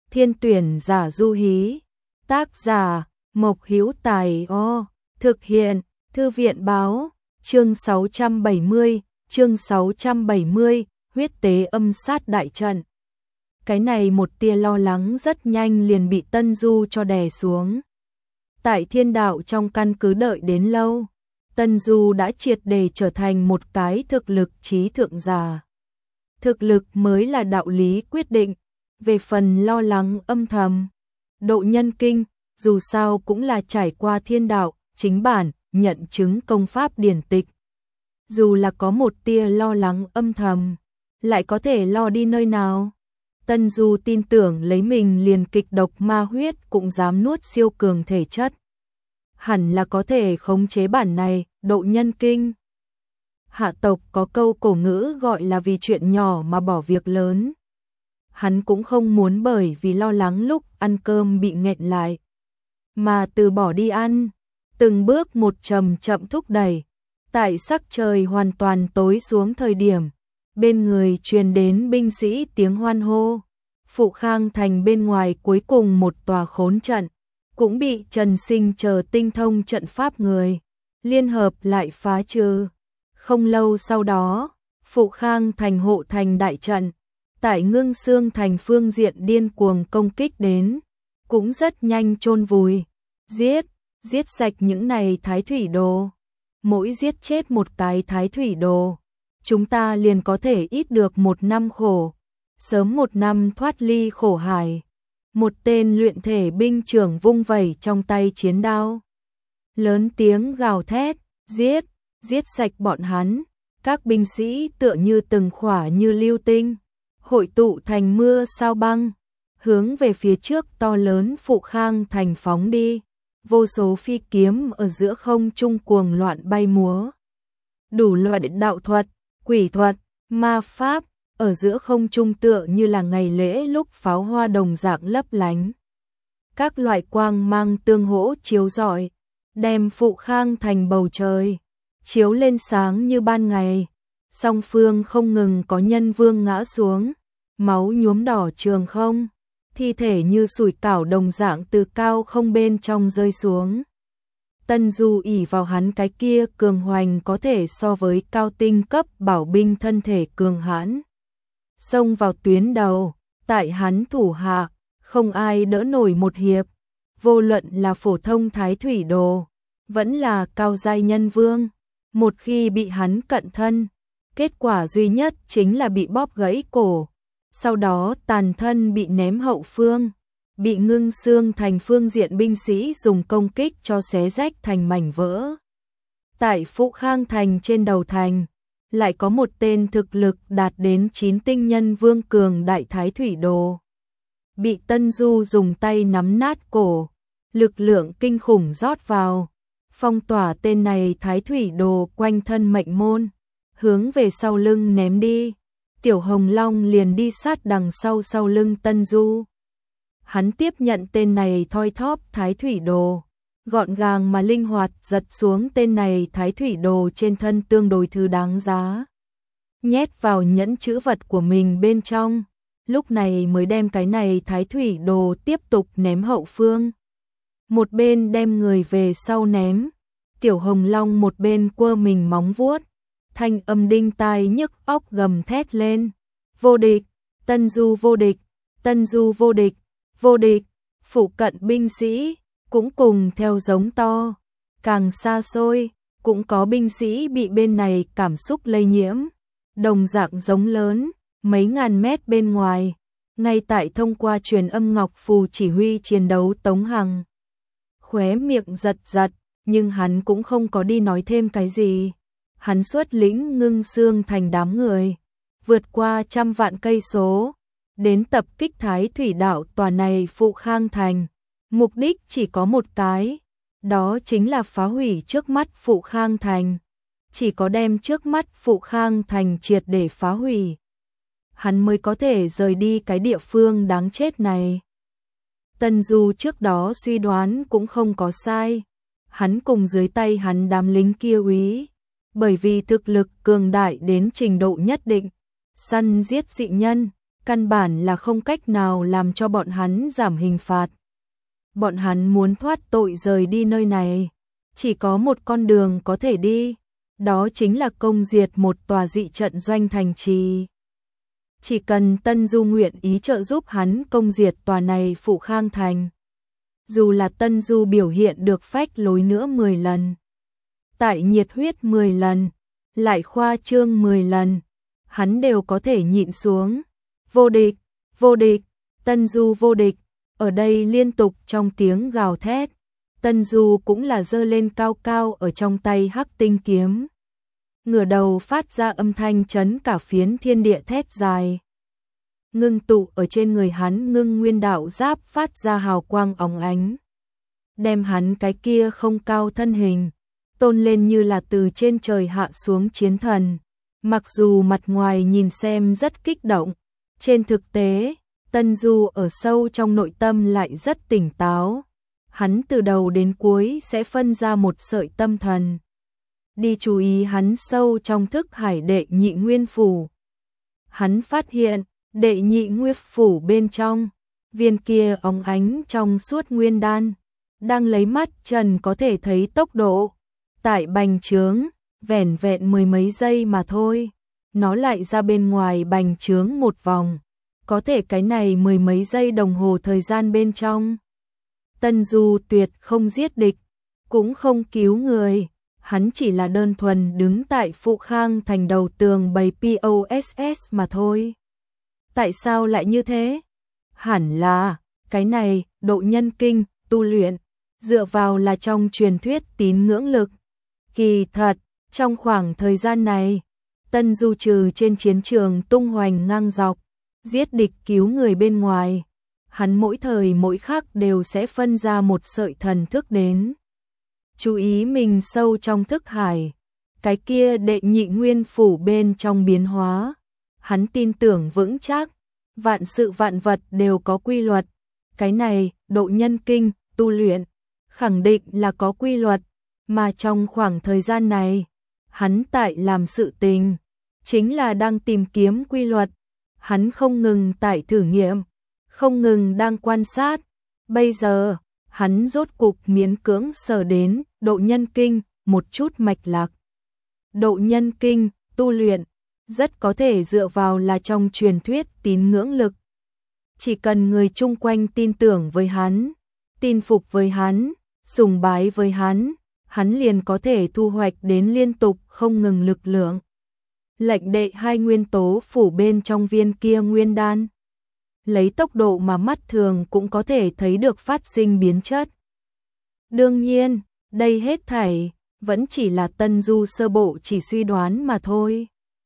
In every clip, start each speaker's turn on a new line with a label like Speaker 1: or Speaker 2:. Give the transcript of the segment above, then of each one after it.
Speaker 1: Thiên tuyển giả du hí. Tác giả Mộc Hữu Tài. Thực hiện Thư viện báo. Chương 670, huyết tế âm sát đại trận. Cái này một tia lo lắng rất nhanh liền bị Tân Du cho đè xuống. Tại Thiên Đạo trong căn cứ đợi đến lâu, Tân Du đã triệt để trở thành một cái thực lực trí thượng giả. Thực lực mới là đạo lý quyết định, về phần lo lắng âm thầm. Độ nhân kinh, dù sao cũng là trải qua Thiên Đạo, chính bản, nhận chứng công pháp điển tịch. Dù là có một tia lo lắng âm thầm, lại có thể lo đi nơi nào. Tân Du tin tưởng lấy mình liền kịch độc ma huyết cũng dám nuốt siêu cường thể chất. Hẳn là có thể khống chế bản này, độ nhân kinh. Hạ tộc có câu cổ ngữ gọi là vì chuyện nhỏ mà bỏ việc lớn. Hắn cũng không muốn bởi vì lo lắng lúc ăn cơm bị nghẹn lại, mà từ bỏ đi ăn, từng bước một chậm chậm thúc đẩy. Tại sắc trời hoàn toàn tối xuống thời điểm, bên người truyền đến binh sĩ tiếng hoan hô. Phụ Khang thành bên ngoài cuối cùng một tòa khốn trận, cũng bị Trần Sinh chờ tinh thông trận pháp người liên hợp lại phá trừ. Không lâu sau đó, Phụ Khang thành hộ thành đại trận, tại Ngưng Xương thành phương diện điên cuồng công kích đến, cũng rất nhanh chôn vùi. Giết sạch những này thái thủy đồ. Mỗi giết chết một cái thái thủy đồ, chúng ta liền có thể ít được 1 năm khổ, sớm 1 năm thoát ly khổ hải. Một tên luyện thể binh trưởng vung vẩy trong tay chiến đao, lớn tiếng gào thét, giết sạch bọn hắn. Các binh sĩ tựa như từng khỏa như lưu tinh, hội tụ thành mưa sao băng, hướng về phía trước to lớn Phụ Khang thành phóng đi. Vô số phi kiếm ở giữa không trung cuồng loạn bay múa. Đủ loại đạo thuật, quỷ thuật, ma pháp, ở giữa không trung tựa như là ngày lễ lúc pháo hoa đồng dạng lấp lánh. Các loại quang mang tương hỗ chiếu rọi, đem Phụ Khang thành bầu trời chiếu lên sáng như ban ngày. Song phương không ngừng có nhân vương ngã xuống, máu nhuốm đỏ trường không. Thi thể như sủi cảo đồng dạng từ cao không bên trong rơi xuống. Tân Du ỷ vào hắn cái kia cường hoành có thể so với cao tinh cấp bảo binh thân thể cường hãn, xông vào tuyến đầu. Tại hắn thủ hạ, không ai đỡ nổi một hiệp. Vô luận là phổ thông thái thủy đồ, vẫn là cao giai nhân vương, một khi bị hắn cận thân, kết quả duy nhất chính là bị bóp gãy cổ. Sau đó tàn thân bị ném hậu phương, bị Ngưng Xương thành phương diện binh sĩ dùng công kích cho xé rách thành mảnh vỡ. Tại Phụ Khang thành trên đầu thành, lại có một tên thực lực đạt đến 9 tinh nhân vương cường đại thái thủy đồ. Bị Tân Du dùng tay nắm nát cổ, lực lượng kinh khủng rót vào, phong tỏa tên này thái thủy đồ quanh thân mệnh môn, hướng về sau lưng ném đi. Tiểu Hồng Long liền đi sát đằng sau lưng Tân Du. Hắn tiếp nhận tên này thoi thóp thái thủy đồ, gọn gàng mà linh hoạt giật xuống tên này thái thủy đồ trên thân tương đối thứ đáng giá, nhét vào nhẫn chữ vật của mình bên trong. Lúc này mới đem cái này thái thủy đồ tiếp tục ném hậu phương. Một bên đem người về sau ném, Tiểu Hồng Long một bên quơ mình móng vuốt, thanh âm đinh tai nhức óc gầm thét lên. Vô địch, Tân Du vô địch, Tân Du vô địch, vô địch. Phụ cận binh sĩ cũng cùng theo giống to. Càng xa xôi, cũng có binh sĩ bị bên này cảm xúc lây nhiễm. Đồng dạng giống lớn, mấy ngàn mét bên ngoài, ngay tại thông qua truyền âm ngọc phù chỉ huy chiến đấu Tống Hằng. Khóe miệng giật giật, nhưng hắn cũng không có đi nói thêm cái gì. Hắn xuất lĩnh Ngưng Xương thành đám người, vượt qua 100 vạn cây số, đến tập kích thái thủy đạo tòa này Phụ Khang thành. Mục đích chỉ có một cái, đó chính là phá hủy trước mắt Phụ Khang thành. Chỉ có đem trước mắt Phụ Khang thành triệt để phá hủy, hắn mới có thể rời đi cái địa phương đáng chết này. Tân Du trước đó suy đoán cũng không có sai, hắn cùng dưới tay hắn đám lính kia úy, bởi vì thực lực cường đại đến trình độ nhất định, săn giết dị nhân, căn bản là không cách nào làm cho bọn hắn giảm hình phạt. Bọn hắn muốn thoát tội rời đi nơi này, chỉ có một con đường có thể đi, đó chính là công diệt một tòa dị trận doanh thành trì. Chỉ cần Tân Du nguyện ý trợ giúp hắn công diệt tòa này Phụ Khang thành. Dù là Tân Du biểu hiện được phách lối nữa 10 lần, tại nhiệt huyết 10 lần, lại khoa trương 10 lần, hắn đều có thể nhịn xuống. Vô địch, vô địch, Tân Du vô địch, ở đây liên tục trong tiếng gào thét. Tân Du cũng là giơ lên cao cao ở trong tay hắc tinh kiếm. Ngửa đầu phát ra âm thanh chấn cả phiến thiên địa thét dài. Ngưng tụ ở trên người hắn ngưng nguyên đạo giáp phát ra hào quang óng ánh. Đem hắn cái kia không cao thân hình, tôn lên như là từ trên trời hạ xuống chiến thần. Mặc dù mặt ngoài nhìn xem rất kích động, trên thực tế, Tân Du ở sâu trong nội tâm lại rất tỉnh táo. Hắn từ đầu đến cuối sẽ phân ra một sợi tâm thần. Đi chú ý hắn sâu trong thức hải đệ nhị nguyên phủ. Hắn phát hiện, đệ nhị nguyên phủ bên trong, viên kia óng ánh trong suốt nguyên đan, đang lấy mắt trần có thể thấy tốc độ. Tại bành trướng, vẻn vẹn 10 mấy giây mà thôi, nó lại ra bên ngoài bành trướng một vòng. Có thể cái này 10 mấy giây đồng hồ thời gian bên trong, Tân Du tuyệt không giết địch, cũng không cứu người, hắn chỉ là đơn thuần đứng tại Phụ Khang thành đầu tường bày POSS mà thôi. Tại sao lại như thế? Hẳn là, cái này, độ nhân kinh, tu luyện, dựa vào là trong truyền thuyết tín ngưỡng lực. Kỳ thật, trong khoảng thời gian này, Tân Du trừ trên chiến trường tung hoành ngang dọc, giết địch cứu người bên ngoài, hắn mỗi thời mỗi khắc đều sẽ phân ra một sợi thần thức đến. Chú ý mình sâu trong thức hải, cái kia đệ nhị nguyên phủ bên trong biến hóa. Hắn tin tưởng vững chắc, vạn sự vạn vật đều có quy luật. Cái này, độ nhân kinh, tu luyện, khẳng định là có quy luật, mà trong khoảng thời gian này, hắn tại làm sự tình, chính là đang tìm kiếm quy luật. Hắn không ngừng tại thử nghiệm, không ngừng đang quan sát. Bây giờ, hắn rốt cục miễn cưỡng sở đến độ nhân kinh, một chút mạch lạc. Độ nhân kinh, tu luyện, rất có thể dựa vào là trong truyền thuyết tín ngưỡng lực. Chỉ cần người chung quanh tin tưởng với hắn, tin phục với hắn, sùng bái với hắn, hắn liền có thể thu hoạch đến liên tục không ngừng lực lượng. Lệnh đệ hai nguyên tố phủ bên trong viên kia nguyên đan, lấy tốc độ mà mắt thường cũng có thể thấy được phát sinh biến chất. Đương nhiên, đây hết thảy vẫn chỉ là Tân Du sơ bộ chỉ suy đoán mà thôi.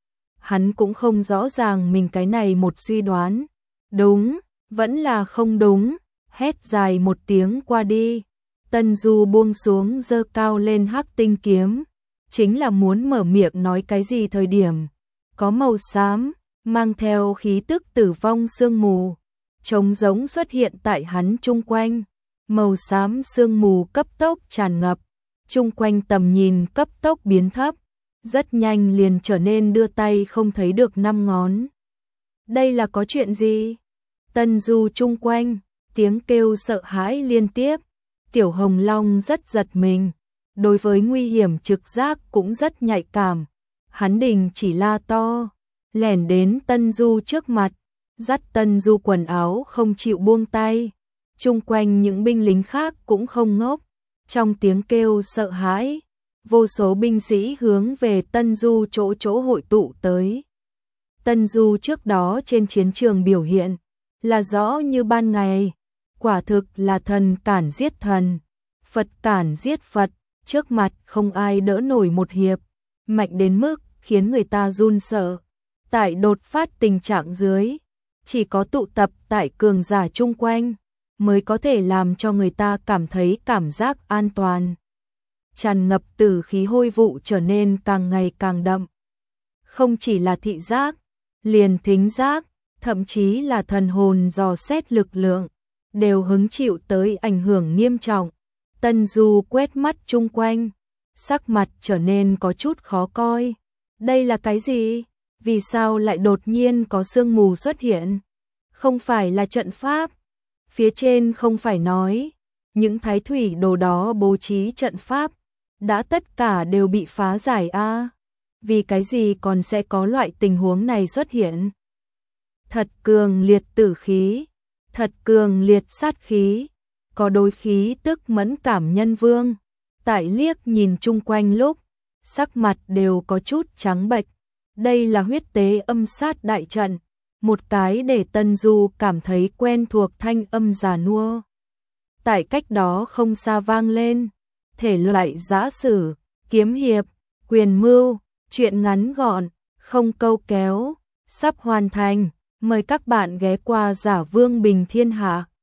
Speaker 1: Hắn cũng không rõ ràng mình cái này một suy đoán, đúng, vẫn là không đúng. Hét dài một tiếng qua đi, Tân Du buông xuống giơ cao lên hắc tinh kiếm, chính là muốn mở miệng nói cái gì thời điểm, có màu xám, mang theo khí tức tử vong sương mù, trống rỗng xuất hiện tại hắn chung quanh. Màu xám sương mù cấp tốc tràn ngập, chung quanh tầm nhìn cấp tốc biến thấp, rất nhanh liền trở nên đưa tay không thấy được 5 ngón. Đây là có chuyện gì? Tân Du chung quanh, tiếng kêu sợ hãi liên tiếp. Tiểu Hồng Long rất giật mình, đối với nguy hiểm trực giác cũng rất nhạy cảm. Hắn đình chỉ la to, lẻn đến Tân Du trước mặt, dắt Tân Du quần áo không chịu buông tay. Chung quanh những binh lính khác cũng không ngốc, trong tiếng kêu sợ hãi, vô số binh sĩ hướng về Tân Du chỗ hội tụ tới. Tân Du trước đó trên chiến trường biểu hiện là rõ như ban ngày, quả thực là thần cản giết thần, Phật cản giết Phật, trước mặt không ai đỡ nổi một hiệp, mạnh đến mức khiến người ta run sợ. Tại đột phát tình trạng dưới, chỉ có tụ tập tại cường giả chung quanh mới có thể làm cho người ta cảm thấy cảm giác an toàn. Tràn ngập tử khí hôi vụ trở nên càng ngày càng đậm. Không chỉ là thị giác, liền thính giác, thậm chí là thần hồn dò xét lực lượng, đều hứng chịu tới ảnh hưởng nghiêm trọng. Tân Du quét mắt chung quanh, sắc mặt trở nên có chút khó coi. Đây là cái gì? Vì sao lại đột nhiên có sương mù xuất hiện? Không phải là trận pháp. Phía trên không phải nói, những thái thủy đồ đó bố trí trận pháp, đã tất cả đều bị phá giải a. Vì cái gì còn sẽ có loại tình huống này xuất hiện? Thật cường liệt tử khí, thật cường liệt sát khí, có đối khí tức mẫn cảm nhân vương. Tại liếc nhìn chung quanh lúc, sắc mặt đều có chút trắng bệch. Đây là huyết tế âm sát đại trận, một cái để Tân Du cảm thấy quen thuộc thanh âm già nua. Tại cách đó không xa vang lên, thể loại giã sử, kiếm hiệp, quyền mưu, truyện ngắn gọn, không câu kéo, sắp hoàn thành. Mời các bạn ghé qua Giả Vương Bình Thiên Hạ.